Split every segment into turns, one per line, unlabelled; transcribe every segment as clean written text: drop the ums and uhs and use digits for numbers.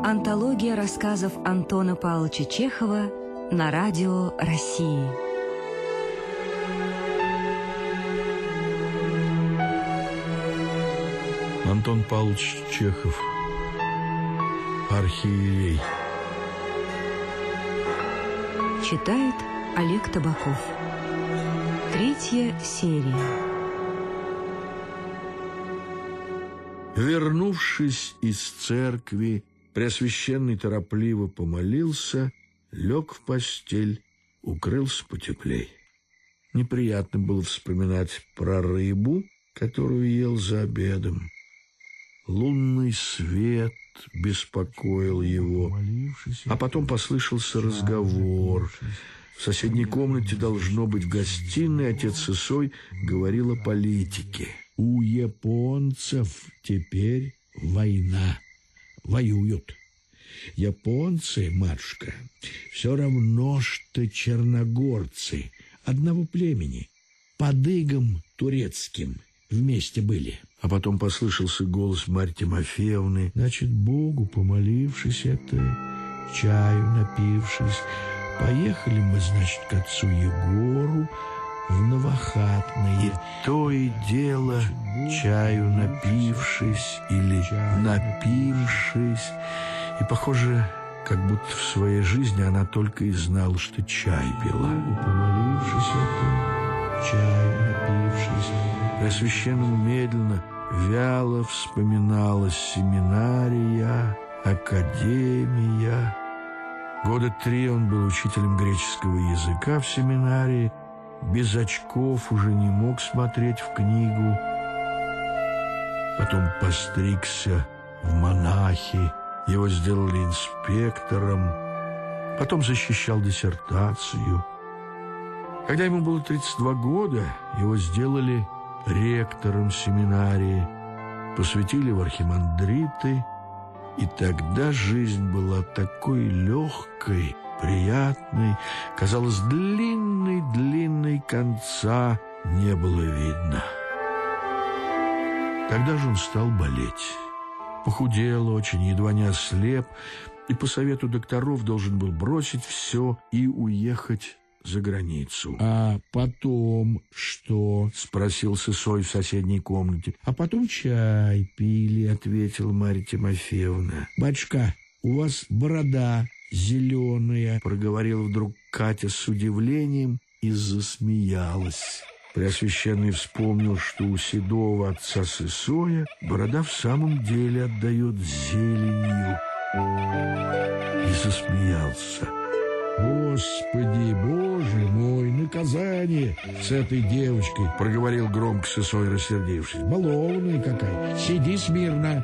Антология рассказов Антона Павловича Чехова на радио России.
Антон Павлович Чехов. Архиерей.
Читает Олег Табаков. 3-я серия.
Вернувшись из церкви, Преосвященный торопливо помолился, лег в постель, укрылся потеплей. Неприятно было вспоминать про рыбу, которую ел за обедом. Лунный свет беспокоил его, а потом послышался разговор. В соседней комнате, должно быть, в гостиной, отец Исой говорил о политике.
У японцев теперь война. Воюют. Японцы, матушка, все равно, что черногорцы одного племени. Под игом турецким вместе были.
А потом послышался голос Марьи Тимофеевны.
Значит, Богу помолившись, чаю напившись, поехали мы, значит, к отцу Егору в Новохатное.
И то и дело, чаю напившись или напившись. И, похоже, как будто в своей жизни она только и знала, что чай пила.
Помолившись, чаю напившись.
Преосвященному медленно, вяло вспоминалась семинария, академия. 3 года он был учителем греческого языка в семинарии, без очков уже не мог смотреть в книгу. Потом постригся в монахи, его сделали инспектором, потом защищал диссертацию. Когда ему было 32 года, его сделали ректором семинарии, посвятили в архимандриты, и тогда жизнь была такой легкой, приятной, казалось, длинной конца не было видно. Тогда же он стал болеть. Похудел очень, едва не ослеп, и по совету докторов должен был бросить все и уехать за границу.
А потом что?
Спросил Сысой в соседней комнате.
А потом чай пили,
ответила Марья Тимофеевна.
Батюшка, у вас борода зеленая,
проговорила вдруг Катя с удивлением и засмеялась. Преосвященный вспомнил, что у седого отца Сысоя борода в самом деле отдает зеленью, и засмеялся.
«Господи, Боже мой, наказание с этой девочкой!» —
проговорил громко Сысой, рассердившись.
«Балованная какая! Сиди смирно!»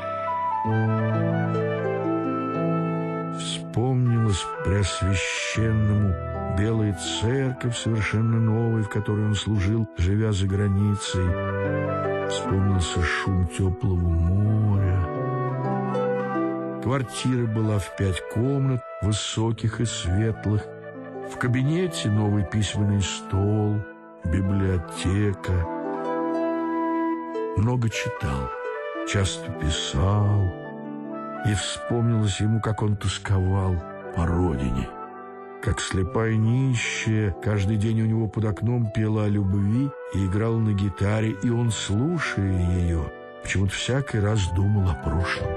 Вспомнилось Преосвященному белая церковь, совершенно новая, в которой он служил, живя за границей. Вспомнился шум теплого моря. Квартира была в 5 комнат, высоких и светлых. В кабинете новый письменный стол, библиотека. Много читал, часто писал. И вспомнилось ему, как он тосковал по родине. Как слепая нищая, каждый день у него под окном пела о любви и играла на гитаре, и он, слушая ее, почему-то всякий раз думал о прошлом.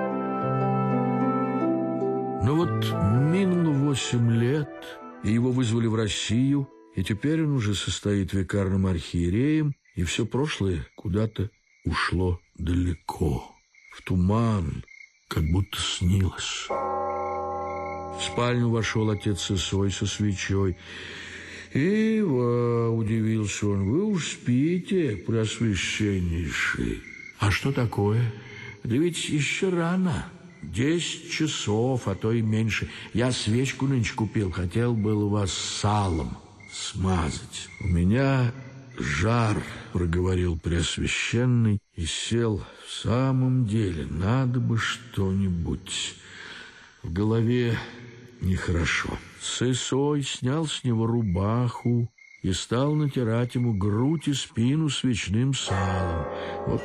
Но вот минуло 8 лет, и его вызвали в Россию, и теперь он уже состоит викарным архиереем, и все прошлое куда-то ушло далеко, в туман, как будто снилось. В спальню вошел отец Исой со свечой. «Ива!» — удивился он. «Вы уж спите, Преосвященнейший». «А что такое?» «Да ведь еще рано. 10 часов, а то и меньше. Я свечку нынче купил, хотел был вас салом смазать». «У меня жар», — проговорил Преосвященный и сел. «В самом деле, надо бы что-нибудь. В голове нехорошо». Сысой снял с него рубаху и стал натирать ему грудь и спину свечным салом. «Вот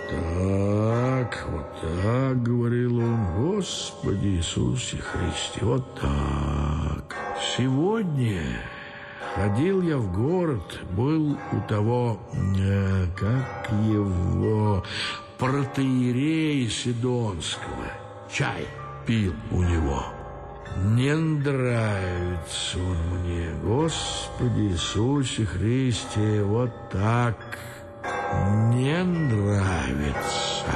так, — говорил он, — Господи Иисусе Христе, вот так. Сегодня ходил я в город, был у того, как его, протоиерея Сидонского, чай пил у него. Не нравится он мне, Господи Иисусе Христе, вот так, не нравится».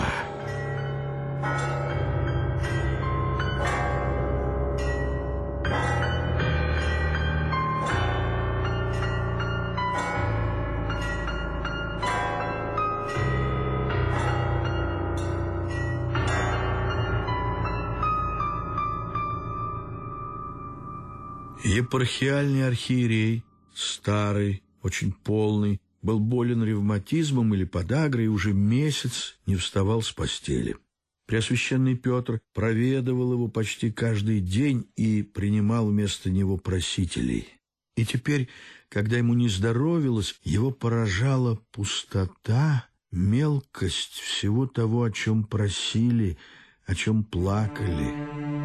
Епархиальный архиерей, старый, очень полный, был болен ревматизмом или подагрой и уже месяц не вставал с постели. Преосвященный Петр проведывал его почти каждый день и принимал вместо него просителей. И теперь, когда ему не здоровилось, его поражала пустота, мелкость всего того, о чем просили, о чем плакали.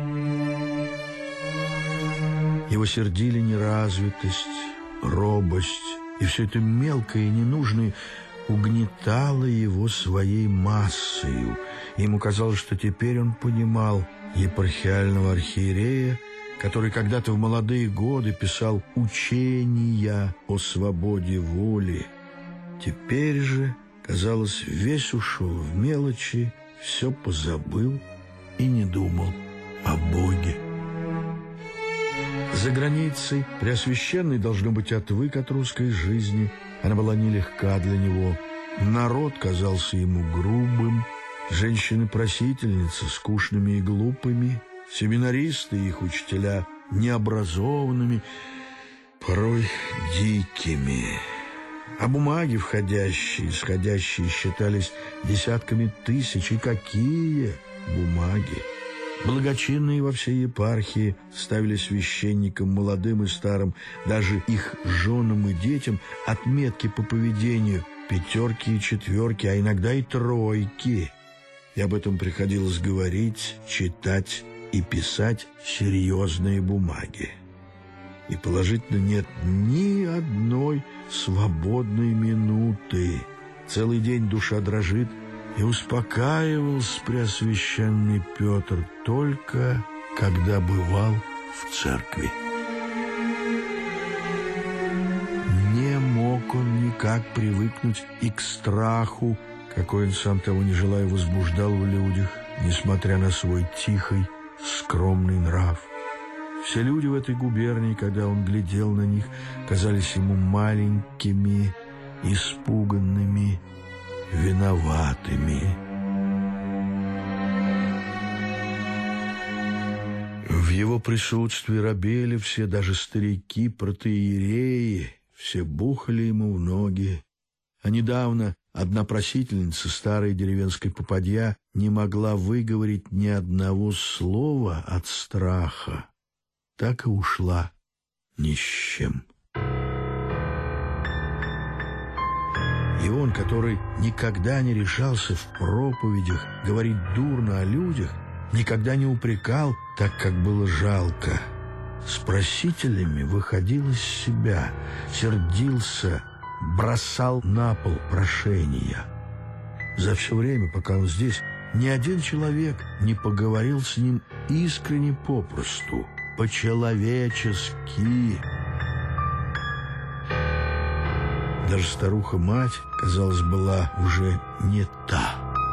Его сердили неразвитость, робость, и все это мелкое и ненужное угнетало его своей массою. Ему казалось, что теперь он понимал епархиального архиерея, который когда-то в молодые годы писал «Учения о свободе воли». Теперь же, казалось, весь ушел в мелочи, все позабыл и не думал о Боге. За границей Преосвященный, должно быть, отвык от русской жизни. Она была нелегка для него. Народ казался ему грубым, женщины-просительницы скучными и глупыми, семинаристы и их учителя необразованными, порой дикими. А бумаги входящие, исходящие считались десятками тысяч. И какие бумаги! Благочинные во всей епархии ставили священникам, молодым и старым, даже их женам и детям, отметки по поведению, 5 и 4, а иногда и 3. И об этом приходилось говорить, читать и писать серьезные бумаги. И положительно нет ни одной свободной минуты. Целый день душа дрожит, и успокаивался Преосвященный Петр только когда бывал в церкви. Не мог он никак привыкнуть и к страху, какой он, сам того не желая, возбуждал в людях, несмотря на свой тихий, скромный нрав. Все люди в этой губернии, когда он глядел на них, казались ему маленькими, испуганными, виноватыми. В его присутствии робели все, даже старики, протоиереи, все бухали ему в ноги. А недавно одна просительница, старая деревенская попадья, не могла выговорить ни одного слова от страха. Так и ушла ни с чем. И он, который никогда не решался в проповедях говорить дурно о людях, никогда не упрекал так, как было жалко, с просителями выходил из себя, сердился, бросал на пол прошения. За все время, пока он здесь, ни один человек не поговорил с ним искренне попросту, по-человечески. Даже старуха-мать, казалось, была уже не та.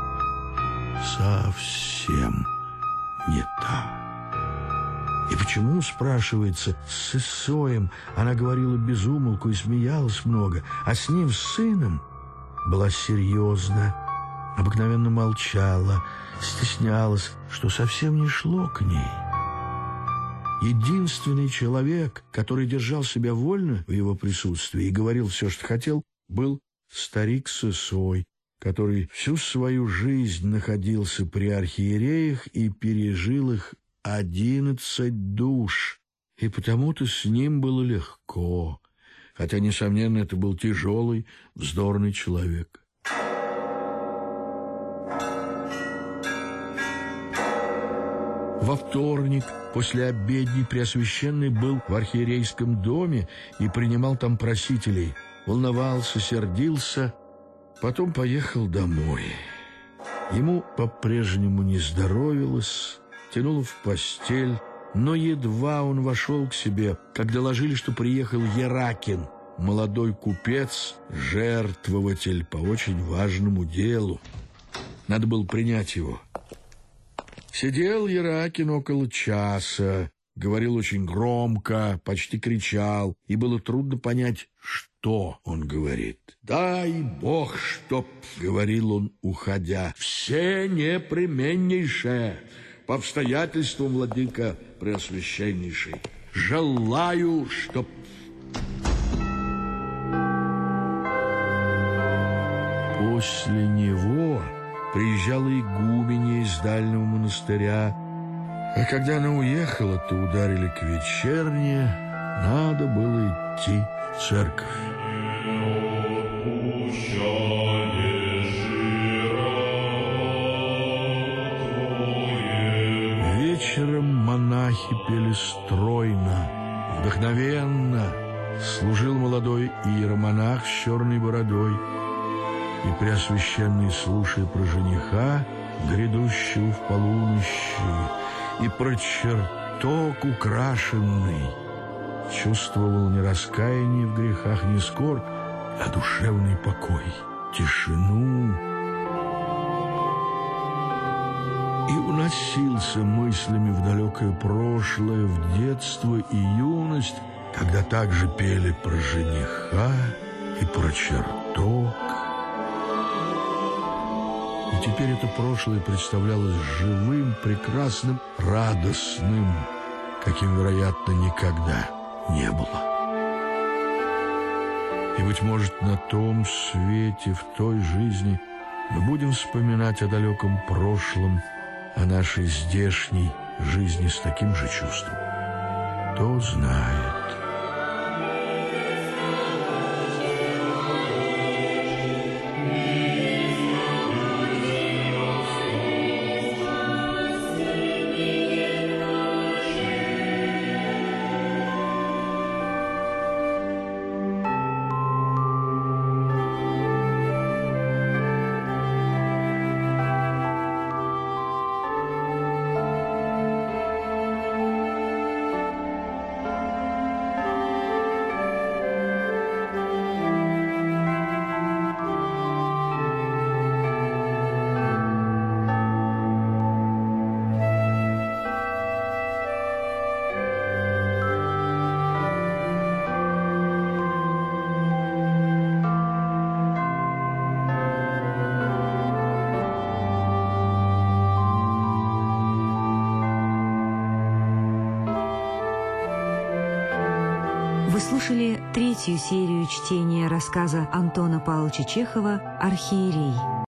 Совсем не та. И почему, спрашивается, с Исоем она говорила без умолку и смеялась много, а с ним, с сыном, была серьезна, обыкновенно молчала, стеснялась, что совсем не шло к ней. Единственный человек, который держал себя вольно в его присутствии и говорил все, что хотел, был старик Сысой, который всю свою жизнь находился при архиереях и пережил их 11 душ, и потому-то с ним было легко. хотя, несомненно, это был тяжелый, вздорный человек. Во вторник после обедни Преосвященный был в архиерейском доме и принимал там просителей. Волновался, сердился, потом поехал домой. Ему по-прежнему не здоровилось, тянуло в постель, но едва он вошел к себе, как доложили, что приехал Еракин, молодой купец, жертвователь по очень важному делу. Надо было принять его. Сидел Еракин около часа, говорил очень громко, почти кричал, и было трудно понять, что он говорит. «Дай Бог, чтоб, — говорил он, уходя, — все непременнейшее, по обстоятельствам, владыка преосвященнейший, желаю, чтоб...» После него приезжала игуменья из дальнего монастыря, а когда она уехала, то ударили к вечерне, надо было идти в церковь. Вечером монахи пели стройно, вдохновенно. Служил молодой иеромонах с черной бородой, и Преосвященный, слушая про жениха, грядущего в полунощи, и про чертог украшенный, чувствовал не раскаяние в грехах, не скорбь, а душевный покой, тишину. И уносился мыслями в далекое прошлое, в детство и юность, когда также пели про жениха и про чертог. И теперь это прошлое представлялось живым, прекрасным, радостным, каким, вероятно, никогда не было. И, быть может, на том свете, в той жизни мы будем вспоминать о далеком прошлом, о нашей здешней жизни с таким же чувством. Кто знает.
Вы слушали третью серию чтения рассказа Антона Павловича Чехова «Архиерей».